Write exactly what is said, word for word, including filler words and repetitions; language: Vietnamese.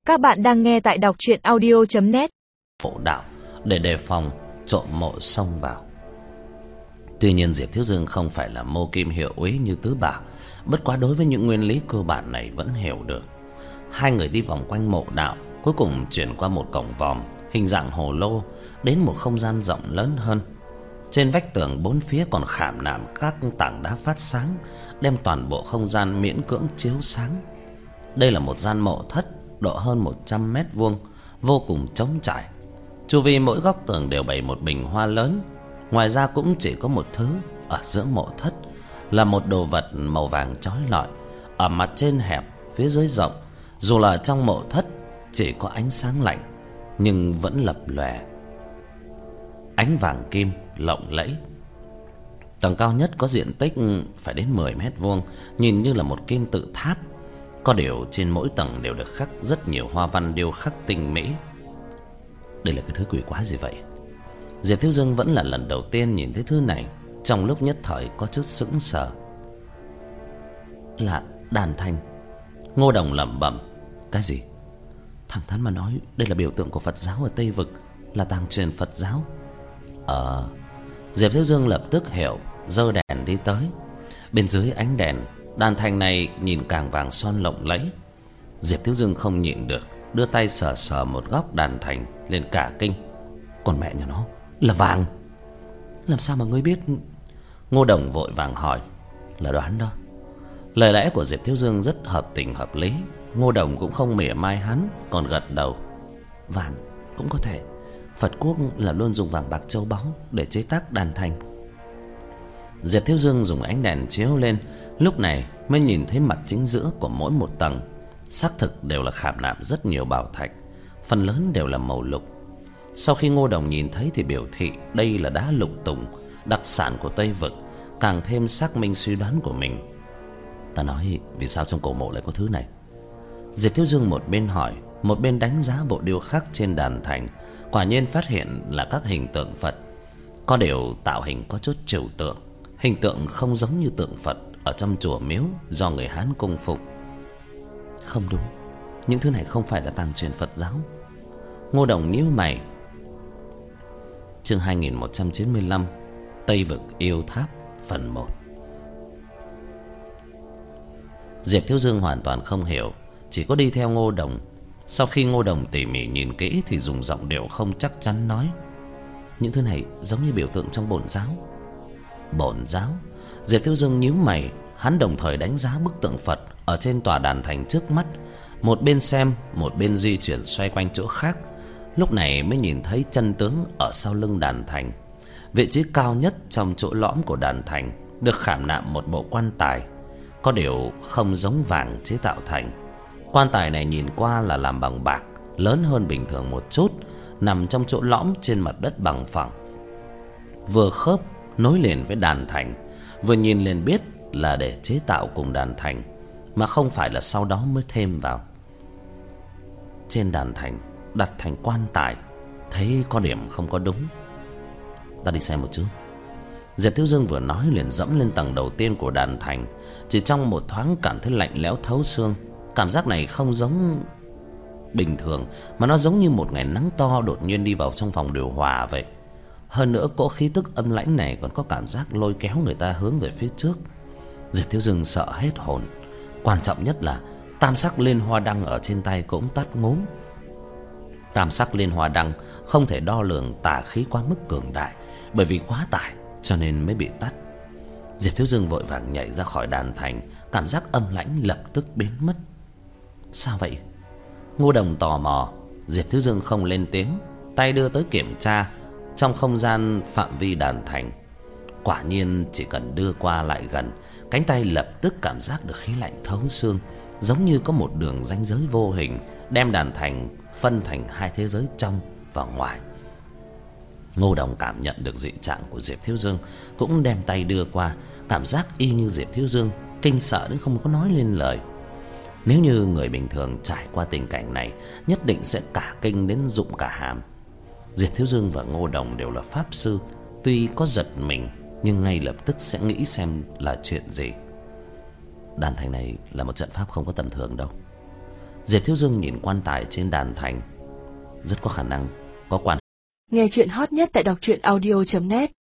Các bạn đang nghe tại đọc truyện audio chấm net. Mộ đạo để đề phòng trộm mộ xông vào. Tuy nhiên Diệp Thiếu Dương không phải là mô kim hiệu úy như Tứ Bảo, bất quá đối với những nguyên lý cơ bản này vẫn hiểu được. Hai người đi vòng quanh mộ đạo, cuối cùng chuyển qua một cổng vòm hình dạng hồ lô đến một không gian rộng lớn hơn. Trên vách tường bốn phía còn khảm nạm các tảng đá phát sáng, đem toàn bộ không gian miễn cưỡng chiếu sáng. Đây là một gian mộ thất độ hơn một trăm mét vuông, vô cùng trống trải. Chu vi mỗi góc tường đều bày một bình hoa lớn. Ngoài ra cũng chỉ có một thứ ở giữa mộ thất, là một đồ vật màu vàng chói lọi. Ở mặt trên hẹp, phía dưới rộng. Dù là trong mộ thất chỉ có ánh sáng lạnh, nhưng vẫn lập lòe ánh vàng kim lộng lẫy. Tầng cao nhất có diện tích phải đến mười mét vuông, nhìn như là một kim tự tháp. Có điều trên mỗi tầng đều được khắc rất nhiều hoa văn điêu khắc tinh mỹ. Đây là cái thứ quỷ quái gì vậy? Diệp Thiếu Dương vẫn là lần đầu tiên nhìn thấy thứ này, trong lúc nhất thời có chút sững sờ. Là đàn thanh. Ngô Đồng lẩm bẩm. Cái gì? Thẳng thắn mà nói, đây là biểu tượng của Phật giáo ở Tây Vực, là tàng truyền Phật giáo. Ờ Diệp Thiếu Dương lập tức hiểu, giơ đèn đi tới. Bên dưới ánh đèn, đàn thanh này nhìn càng vàng son lộng lẫy. Diệp Thiếu Dương không nhịn được, đưa tay sờ sờ một góc đàn thanh, lên cả kinh. Còn mẹ nhà nó, là vàng. Làm sao mà ngươi biết? Ngô Đồng vội vàng hỏi. Là đoán đó. Lời lẽ của Diệp Thiếu Dương rất hợp tình hợp lý. Ngô Đồng cũng không mỉa mai hắn, còn gật đầu. Vàng cũng có thể. Phật quốc là luôn dùng vàng bạc châu báu để chế tác đàn thanh. Diệp Thiếu Dương dùng ánh đèn chiếu lên, lúc này mới nhìn thấy mặt chính giữa của mỗi một tầng. Xác thực đều là khảm nạm rất nhiều bảo thạch, phần lớn đều là màu lục. Sau khi Ngô Đồng nhìn thấy thì biểu thị đây là đá lục tùng, đặc sản của Tây Vực, càng thêm xác minh suy đoán của mình. Ta nói vì sao trong cổ mộ lại có thứ này? Diệp Thiếu Dương một bên hỏi, một bên đánh giá bộ điêu khắc trên đàn thành. Quả nhiên phát hiện là các hình tượng Phật, có điều tạo hình có chút trừu tượng, hình tượng không giống như tượng Phật ở trong chùa miếu do người Hán cung phục. Không đúng, những thứ này không phải là tàng truyền Phật giáo. Ngô Đồng nhíu mày. Chương hai nghìn một trăm chín mươi lăm, Tây Vực yêu tháp phần một. Diệp Thiếu Dương hoàn toàn không hiểu, chỉ có đi theo Ngô Đồng. Sau khi Ngô Đồng tỉ mỉ nhìn kỹ thì dùng giọng điệu không chắc chắn nói. Những thứ này giống như biểu tượng trong bổn giáo. Bổn giáo? Diệp Thiếu Dương nhíu mày. Hắn đồng thời đánh giá bức tượng Phật ở trên tòa đàn thành trước mắt, một bên xem, một bên di chuyển xoay quanh chỗ khác. Lúc này mới nhìn thấy chân tướng ở sau lưng đàn thành. Vị trí cao nhất trong chỗ lõm của đàn thành được khảm nạm một bộ quan tài, có điều không giống vàng chế tạo thành. Quan tài này nhìn qua là làm bằng bạc, lớn hơn bình thường một chút, nằm trong chỗ lõm trên mặt đất bằng phẳng, vừa khớp nối liền với đàn thành. Vừa nhìn liền biết là để chế tạo cùng đàn thành, mà không phải là sau đó mới thêm vào. Trên đàn thành đặt thành quan tài, thấy có điểm không có đúng. Ta đi xem một chút. Diệp Thiếu Dương vừa nói liền dẫm lên tầng đầu tiên của đàn thành. Chỉ trong một thoáng cảm thấy lạnh lẽo thấu xương. Cảm giác này không giống bình thường, mà nó giống như một ngày nắng to đột nhiên đi vào trong phòng điều hòa vậy. Hơn nữa cỗ khí tức âm lãnh này còn có cảm giác lôi kéo người ta hướng về phía trước. Diệp Thiếu Dương sợ hết hồn. Quan trọng nhất là tam sắc liên hoa đăng ở trên tay cũng tắt ngúm. Tam sắc liên hoa đăng không thể đo lường tà khí quá mức cường đại, bởi vì quá tải cho nên mới bị tắt. Diệp Thiếu Dương vội vàng nhảy ra khỏi đàn thành, cảm giác âm lãnh lập tức biến mất. Sao vậy? Ngô Đồng tò mò. Diệp Thiếu Dương không lên tiếng, tay đưa tới kiểm tra trong không gian phạm vi đàn thành. Quả nhiên chỉ cần đưa qua lại gần, cánh tay lập tức cảm giác được khí lạnh thấu xương, giống như có một đường ranh giới vô hình đem đàn thành phân thành hai thế giới trong và ngoài. Ngô Đồng cảm nhận được dị trạng của Diệp Thiếu Dương, cũng đem tay đưa qua, cảm giác y như Diệp Thiếu Dương, kinh sợ đến không có nói lên lời. Nếu như người bình thường trải qua tình cảnh này, nhất định sẽ cả kinh đến rụng cả hàm. Diệp Thiếu Dương và Ngô Đồng đều là pháp sư, tuy có giật mình nhưng ngay lập tức sẽ nghĩ xem là chuyện gì. Đàn thành này là một trận pháp không có tầm thường đâu. Diệp Thiếu Dương nhìn quan tài trên đàn thành, rất có khả năng có quan. Nghe chuyện hot nhất tại đọc truyện audio chấm net.